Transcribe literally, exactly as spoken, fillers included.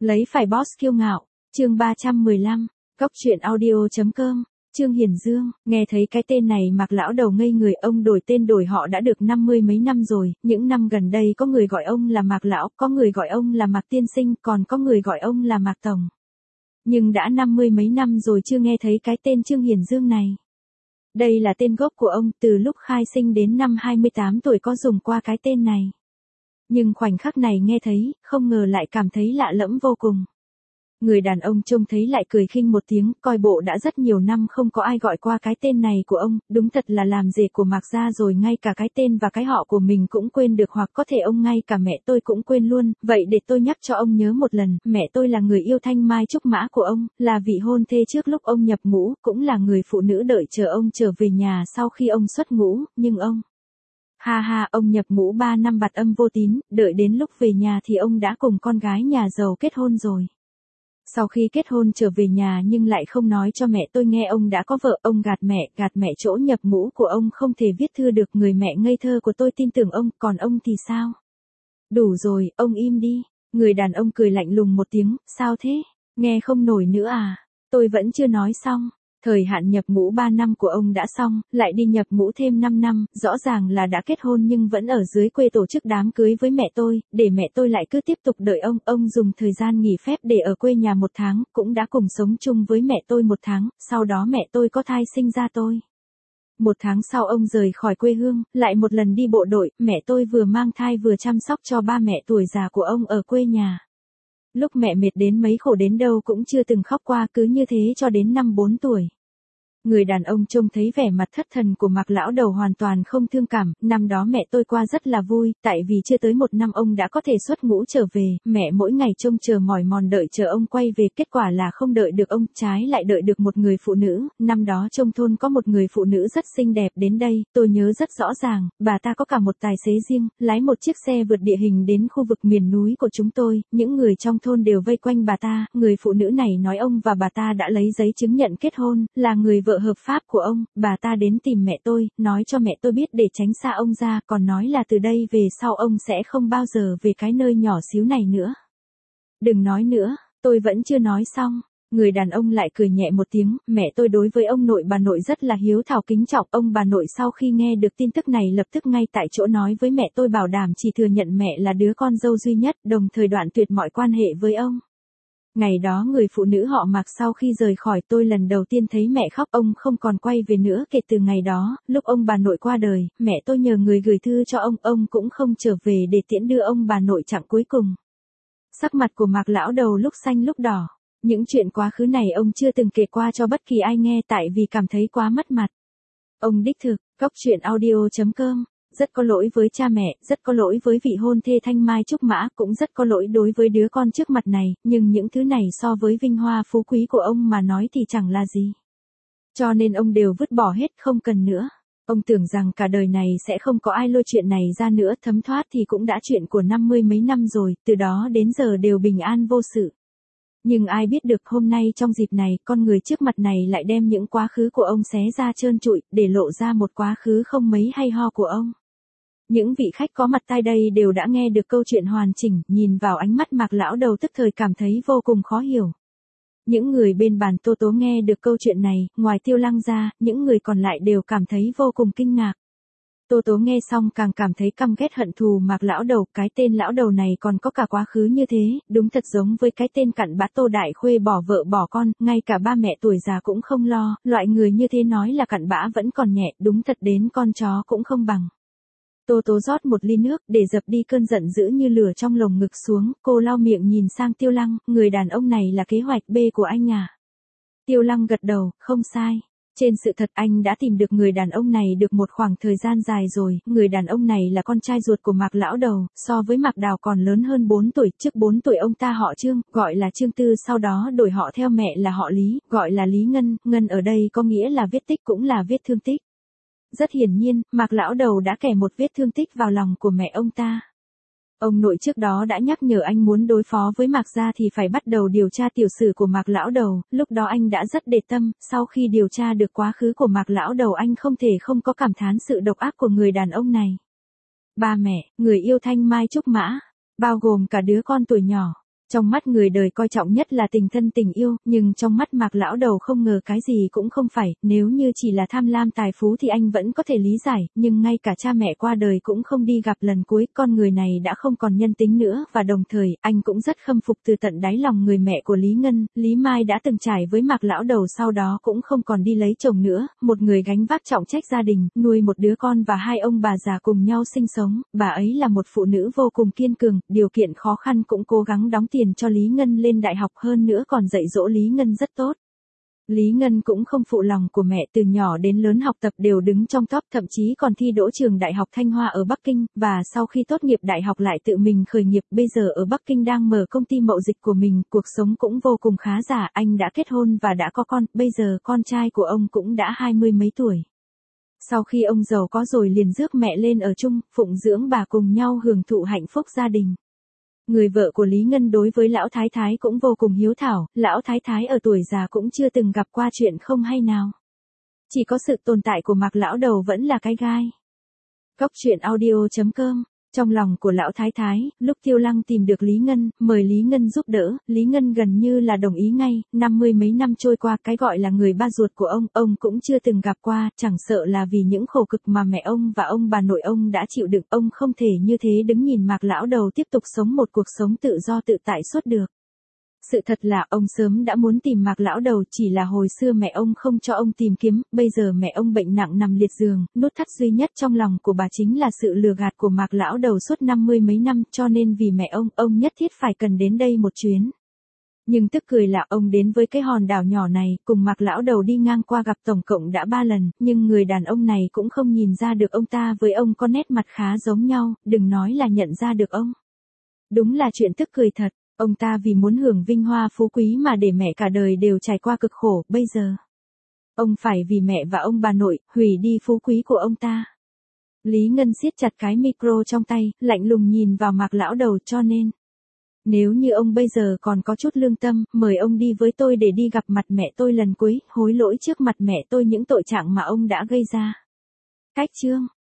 Lấy phải boss kiêu ngạo, chương ba trăm mười lăm, Cóc truyện audio chấm com, Trương Hiền Dương, nghe thấy cái tên này Mạc lão đầu ngây người, ông đổi tên đổi họ đã được năm mươi mấy năm rồi, những năm gần đây có người gọi ông là Mạc lão, có người gọi ông là Mạc tiên sinh, còn có người gọi ông là Mạc tổng. Nhưng đã năm mươi mấy năm rồi chưa nghe thấy cái tên Trương Hiền Dương này. Đây là tên gốc của ông, từ lúc khai sinh đến năm hai mươi tám tuổi có dùng qua cái tên này. Nhưng khoảnh khắc này nghe thấy, không ngờ lại cảm thấy lạ lẫm vô cùng. Người đàn ông trông thấy lại cười khinh một tiếng, coi bộ đã rất nhiều năm không có ai gọi qua cái tên này của ông, đúng thật là làm rể của Mạc gia rồi ngay cả cái tên và cái họ của mình cũng quên được, hoặc có thể ông ngay cả mẹ tôi cũng quên luôn, vậy để tôi nhắc cho ông nhớ một lần, mẹ tôi là người yêu thanh mai trúc mã của ông, là vị hôn thê trước lúc ông nhập ngũ, cũng là người phụ nữ đợi chờ ông trở về nhà sau khi ông xuất ngũ, nhưng ông... Ha ha, ông nhập ngũ ba năm bạt âm vô tín, đợi đến lúc về nhà thì ông đã cùng con gái nhà giàu kết hôn rồi. Sau khi kết hôn trở về nhà nhưng lại không nói cho mẹ tôi nghe ông đã có vợ, ông gạt mẹ, gạt mẹ chỗ nhập ngũ của ông không thể viết thư được, người mẹ ngây thơ của tôi tin tưởng ông, còn ông thì sao? Đủ rồi, ông im đi. Người đàn ông cười lạnh lùng một tiếng, sao thế? Nghe không nổi nữa à? Tôi vẫn chưa nói xong. Thời hạn nhập ngũ ba năm của ông đã xong, lại đi nhập ngũ thêm năm năm, rõ ràng là đã kết hôn nhưng vẫn ở dưới quê tổ chức đám cưới với mẹ tôi, để mẹ tôi lại cứ tiếp tục đợi ông. Ông dùng thời gian nghỉ phép để ở quê nhà một tháng, cũng đã cùng sống chung với mẹ tôi một tháng, sau đó mẹ tôi có thai sinh ra tôi. Một tháng sau ông rời khỏi quê hương, lại một lần đi bộ đội, mẹ tôi vừa mang thai vừa chăm sóc cho ba mẹ tuổi già của ông ở quê nhà. Lúc mẹ mệt đến mấy khổ đến đâu cũng chưa từng khóc qua, cứ như thế cho đến năm bốn tuổi. Người đàn ông trông thấy vẻ mặt thất thần của Mạc lão đầu hoàn toàn không thương cảm, năm đó mẹ tôi qua rất là vui, tại vì chưa tới một năm ông đã có thể xuất ngũ trở về, mẹ mỗi ngày trông chờ mỏi mòn đợi chờ ông quay về, kết quả là không đợi được ông, trái lại đợi được một người phụ nữ, năm đó trong thôn có một người phụ nữ rất xinh đẹp đến đây, tôi nhớ rất rõ ràng, bà ta có cả một tài xế riêng, lái một chiếc xe vượt địa hình đến khu vực miền núi của chúng tôi, những người trong thôn đều vây quanh bà ta, người phụ nữ này nói ông và bà ta đã lấy giấy chứng nhận kết hôn, là người vợ hợp pháp của ông, bà ta đến tìm mẹ tôi, nói cho mẹ tôi biết để tránh xa ông ra, còn nói là từ đây về sau ông sẽ không bao giờ về cái nơi nhỏ xíu này nữa. Đừng nói nữa, tôi vẫn chưa nói xong. Người đàn ông lại cười nhẹ một tiếng, mẹ tôi đối với ông nội bà nội rất là hiếu thảo kính trọng, ông bà nội sau khi nghe được tin tức này lập tức ngay tại chỗ nói với mẹ tôi bảo đảm chỉ thừa nhận mẹ là đứa con dâu duy nhất, đồng thời đoạn tuyệt mọi quan hệ với ông. Ngày đó người phụ nữ họ Mạc sau khi rời khỏi tôi lần đầu tiên thấy mẹ khóc, ông không còn quay về nữa. Kể từ ngày đó, lúc ông bà nội qua đời, mẹ tôi nhờ người gửi thư cho ông, ông cũng không trở về để tiễn đưa ông bà nội chặng cuối cùng. Sắc mặt của Mạc lão đầu lúc xanh lúc đỏ, những chuyện quá khứ này ông chưa từng kể qua cho bất kỳ ai nghe tại vì cảm thấy quá mất mặt. Ông đích thực, Cóc truyện audio chấm com. Rất có lỗi với cha mẹ, rất có lỗi với vị hôn thê thanh mai trúc mã, cũng rất có lỗi đối với đứa con trước mặt này, nhưng những thứ này so với vinh hoa phú quý của ông mà nói thì chẳng là gì. Cho nên ông đều vứt bỏ hết, không cần nữa. Ông tưởng rằng cả đời này sẽ không có ai lôi chuyện này ra nữa, thấm thoát thì cũng đã chuyện của năm mươi mấy năm rồi, từ đó đến giờ đều bình an vô sự. Nhưng ai biết được hôm nay trong dịp này, con người trước mặt này lại đem những quá khứ của ông xé ra trơn trụi, để lộ ra một quá khứ không mấy hay ho của ông. Những vị khách có mặt tại đây đều đã nghe được câu chuyện hoàn chỉnh, nhìn vào ánh mắt Mạc lão đầu tức thời cảm thấy vô cùng khó hiểu. Những người bên bàn Tô Tố nghe được câu chuyện này, ngoài Tiêu Lăng ra, những người còn lại đều cảm thấy vô cùng kinh ngạc. Tô Tố nghe xong càng cảm thấy căm ghét hận thù Mạc lão đầu, cái tên lão đầu này còn có cả quá khứ như thế, đúng thật giống với cái tên cặn bã Tô Đại Khuê bỏ vợ bỏ con, ngay cả ba mẹ tuổi già cũng không lo, loại người như thế nói là cặn bã vẫn còn nhẹ, đúng thật đến con chó cũng không bằng. Tô Tố rót một ly nước để dập đi cơn giận dữ như lửa trong lồng ngực xuống, cô lau miệng nhìn sang Tiêu Lăng, người đàn ông này là kế hoạch B của anh à? Tiêu Lăng gật đầu, không sai. Trên sự thật anh đã tìm được người đàn ông này được một khoảng thời gian dài rồi, người đàn ông này là con trai ruột của Mạc lão đầu, so với Mạc Đào còn lớn hơn bốn tuổi, trước bốn tuổi ông ta họ Trương, gọi là Trương Tư, sau đó đổi họ theo mẹ là họ Lý, gọi là Lý Ngân, Ngân ở đây có nghĩa là viết tích cũng là viết thương tích. Rất hiển nhiên, Mạc lão đầu đã kẻ một vết thương tích vào lòng của mẹ ông ta. Ông nội trước đó đã nhắc nhở anh muốn đối phó với Mạc gia thì phải bắt đầu điều tra tiểu sử của Mạc lão đầu, lúc đó anh đã rất để tâm, sau khi điều tra được quá khứ của Mạc lão đầu anh không thể không có cảm thán sự độc ác của người đàn ông này. Ba mẹ, người yêu thanh mai trúc mã, bao gồm cả đứa con tuổi nhỏ. Trong mắt người đời coi trọng nhất là tình thân tình yêu, nhưng trong mắt Mạc lão đầu không ngờ cái gì cũng không phải, nếu như chỉ là tham lam tài phú thì anh vẫn có thể lý giải, nhưng ngay cả cha mẹ qua đời cũng không đi gặp lần cuối, con người này đã không còn nhân tính nữa, và đồng thời, anh cũng rất khâm phục từ tận đáy lòng người mẹ của Lý Ngân, Lý Mai đã từng trải với Mạc lão đầu sau đó cũng không còn đi lấy chồng nữa, một người gánh vác trọng trách gia đình, nuôi một đứa con và hai ông bà già cùng nhau sinh sống, bà ấy là một phụ nữ vô cùng kiên cường, điều kiện khó khăn cũng cố gắng đóng tiền cho Lý Ngân lên đại học, hơn nữa còn dạy dỗ Lý Ngân rất tốt. Lý Ngân cũng không phụ lòng của mẹ, từ nhỏ đến lớn học tập đều đứng trong top, thậm chí còn thi đỗ trường Đại học Thanh Hoa ở Bắc Kinh, và sau khi tốt nghiệp đại học lại tự mình khởi nghiệp, bây giờ ở Bắc Kinh đang mở công ty mậu dịch của mình, cuộc sống cũng vô cùng khá giả, anh đã kết hôn và đã có con, bây giờ con trai của ông cũng đã hai mươi mấy tuổi. Sau khi ông giàu có rồi liền rước mẹ lên ở chung, phụng dưỡng bà cùng nhau hưởng thụ hạnh phúc gia đình. Người vợ của Lý Ngân đối với lão thái thái cũng vô cùng hiếu thảo, lão thái thái ở tuổi già cũng chưa từng gặp qua chuyện không hay nào. Chỉ có sự tồn tại của Mạc lão đầu vẫn là cái gai. Góc truyện audio chấm com. Trong lòng của lão thái thái, lúc Tiêu Lăng tìm được Lý Ngân, mời Lý Ngân giúp đỡ, Lý Ngân gần như là đồng ý ngay, năm mươi mấy năm trôi qua, cái gọi là người ba ruột của ông, ông cũng chưa từng gặp qua, chẳng sợ là vì những khổ cực mà mẹ ông và ông bà nội ông đã chịu đựng, ông không thể như thế đứng nhìn Mạc lão đầu tiếp tục sống một cuộc sống tự do tự tại suốt được. Sự thật là ông sớm đã muốn tìm Mạc lão đầu, chỉ là hồi xưa mẹ ông không cho ông tìm kiếm, bây giờ mẹ ông bệnh nặng nằm liệt giường, nút thắt duy nhất trong lòng của bà chính là sự lừa gạt của Mạc lão đầu suốt năm mươi mấy năm, cho nên vì mẹ ông, ông nhất thiết phải cần đến đây một chuyến. Nhưng tức cười là ông đến với cái hòn đảo nhỏ này, cùng Mạc lão đầu đi ngang qua gặp tổng cộng đã ba lần, nhưng người đàn ông này cũng không nhìn ra được ông ta với ông có nét mặt khá giống nhau, đừng nói là nhận ra được ông. Đúng là chuyện tức cười thật. Ông ta vì muốn hưởng vinh hoa phú quý mà để mẹ cả đời đều trải qua cực khổ, bây giờ ông phải vì mẹ và ông bà nội, hủy đi phú quý của ông ta. Lý Ngân siết chặt cái micro trong tay, lạnh lùng nhìn vào Mạc lão đầu, cho nên nếu như ông bây giờ còn có chút lương tâm, mời ông đi với tôi để đi gặp mặt mẹ tôi lần cuối, hối lỗi trước mặt mẹ tôi những tội trạng mà ông đã gây ra. Cách chương